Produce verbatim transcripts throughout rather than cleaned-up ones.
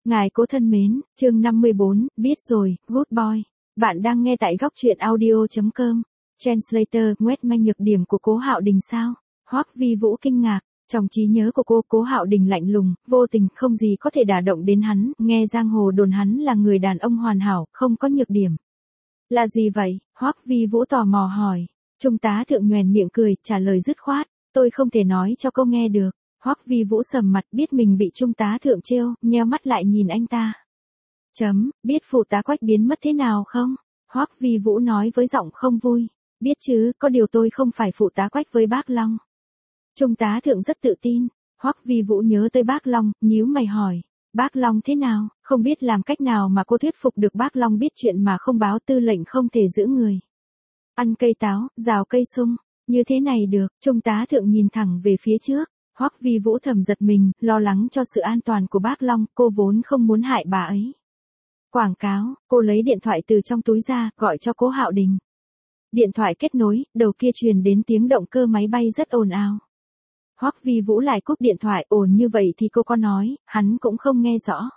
Ngài cố thân mến, chương năm mươi bốn, biết rồi, good boy. Bạn đang nghe tại góc truyện audio chấm com. Translator, quét manh nhược điểm của Cố Hạo Đình sao? Hoắc Vi Vũ kinh ngạc. Trong trí nhớ của cô, Cố Hạo Đình lạnh lùng, vô tình, không gì có thể đả động đến hắn, nghe giang hồ đồn hắn là người đàn ông hoàn hảo, không có nhược điểm. Là gì vậy? Hoắc Vi Vũ tò mò hỏi. Trung tá thượng nhoẻn miệng cười, trả lời dứt khoát, tôi không thể nói cho cô nghe được. Hoắc Vi Vũ sầm mặt, biết mình bị trung tá thượng trêu, nheo mắt lại nhìn anh ta. Chấm, biết phụ tá Quách biến mất thế nào không? Hoắc Vi Vũ nói với giọng không vui. Biết chứ, có điều tôi không phải phụ tá Quách với bác Long. Trung tá thượng rất tự tin. Hoắc Vi Vũ nhớ tới bác Long, nhíu mày hỏi. Bác Long thế nào? Không biết làm cách nào mà cô thuyết phục được bác Long biết chuyện mà không báo tư lệnh không thể giữ người. Ăn cây táo, rào cây sung. Như thế này được, trung tá thượng nhìn thẳng về phía trước. Hoắc Vi Vũ thầm giật mình, lo lắng cho sự an toàn của bác Long, cô vốn không muốn hại bà ấy. Quảng cáo, cô lấy điện thoại từ trong túi ra, gọi cho Cố Hạo Đình. Điện thoại kết nối, đầu kia truyền đến tiếng động cơ máy bay rất ồn ào. Hoắc Vi Vũ lại cúp điện thoại, ồn như vậy thì cô có nói, hắn cũng không nghe rõ.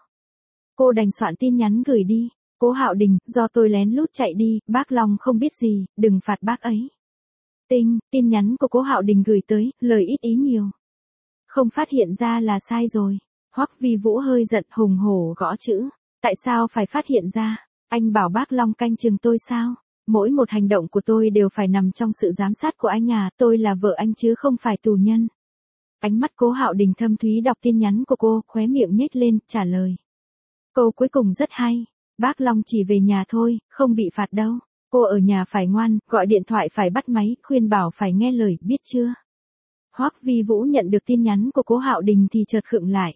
Cô đành soạn tin nhắn gửi đi. Cố Hạo Đình, do tôi lén lút chạy đi, bác Long không biết gì, đừng phạt bác ấy. Tinh, tin nhắn của Cố Hạo Đình gửi tới, lời ít ý nhiều. Không phát hiện ra là sai rồi. Hoắc Vi Vũ hơi giận, hùng hổ gõ chữ. Tại sao phải phát hiện ra? Anh bảo bác Long canh chừng tôi sao? Mỗi một hành động của tôi đều phải nằm trong sự giám sát của anh à, tôi là vợ anh chứ không phải tù nhân. Ánh mắt Cố Hạo Đình thâm thúy đọc tin nhắn của cô, khóe miệng nhếch lên, trả lời. Câu cuối cùng rất hay. Bác Long chỉ về nhà thôi, không bị phạt đâu. Cô ở nhà phải ngoan, gọi điện thoại phải bắt máy, khuyên bảo phải nghe lời, biết chưa? Hoắc Vi Vũ nhận được tin nhắn của Cố Hạo Đình thì chợt khựng lại.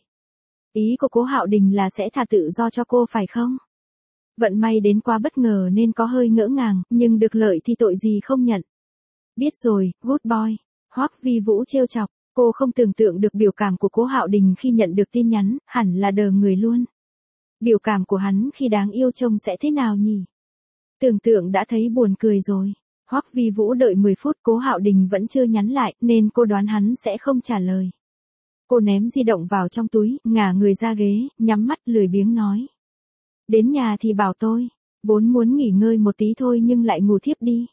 Ý của Cố Hạo Đình là sẽ thả tự do cho cô phải không? Vận may đến quá bất ngờ nên có hơi ngỡ ngàng, nhưng được lợi thì tội gì không nhận. Biết rồi, good boy. Hoắc Vi Vũ trêu chọc, cô không tưởng tượng được biểu cảm của Cố Hạo Đình khi nhận được tin nhắn, hẳn là đờ người luôn. Biểu cảm của hắn khi đáng yêu trông sẽ thế nào nhỉ? Tưởng tượng đã thấy buồn cười rồi. Hoắc Vi Vũ đợi mười phút, Cố Hạo Đình vẫn chưa nhắn lại, nên cô đoán hắn sẽ không trả lời. Cô ném di động vào trong túi, ngả người ra ghế, nhắm mắt lười biếng nói. Đến nhà thì bảo tôi, vốn muốn nghỉ ngơi một tí thôi nhưng lại ngủ thiếp đi.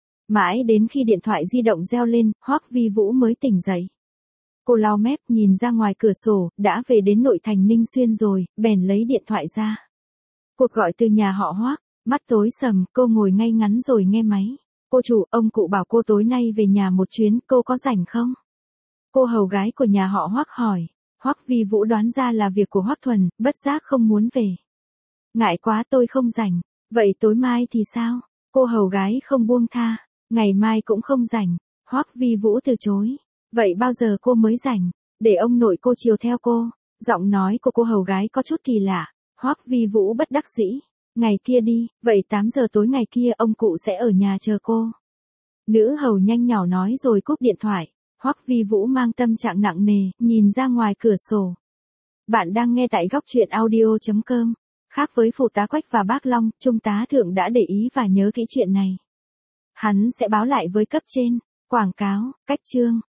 Mãi đến khi điện thoại di động reo lên, Hoắc Vi Vũ mới tỉnh dậy. Cô lau mép nhìn ra ngoài cửa sổ, đã về đến nội thành Ninh Xuyên rồi, bèn lấy điện thoại ra. Cuộc gọi từ nhà họ Hoắc, mắt tối sầm, cô ngồi ngay ngắn rồi nghe máy. Cô chủ, ông cụ bảo cô tối nay về nhà một chuyến, cô có rảnh không? Cô hầu gái của nhà họ Hoắc hỏi. Hoắc Vi Vũ đoán ra là việc của Hoắc Thuần, bất giác không muốn về. Ngại quá tôi không rảnh. Vậy tối mai thì sao? Cô hầu gái không buông tha. Ngày mai cũng không rảnh. Hoắc Vi Vũ từ chối. Vậy bao giờ cô mới rảnh? Để ông nội cô chiều theo cô. Giọng nói của cô hầu gái có chút kỳ lạ. Hoắc Vi Vũ bất đắc dĩ. Ngày kia đi, vậy tám giờ tối ngày kia ông cụ sẽ ở nhà chờ cô. Nữ hầu nhanh nhỏ nói rồi cúp điện thoại. Hoắc Vi Vũ mang tâm trạng nặng nề, nhìn ra ngoài cửa sổ. Bạn đang nghe tại góc truyện audio chấm com. Khác với phụ tá Quách và bác Long, trung tá thượng đã để ý và nhớ kỹ chuyện này. Hắn sẽ báo lại với cấp trên. Quảng cáo, cách chương.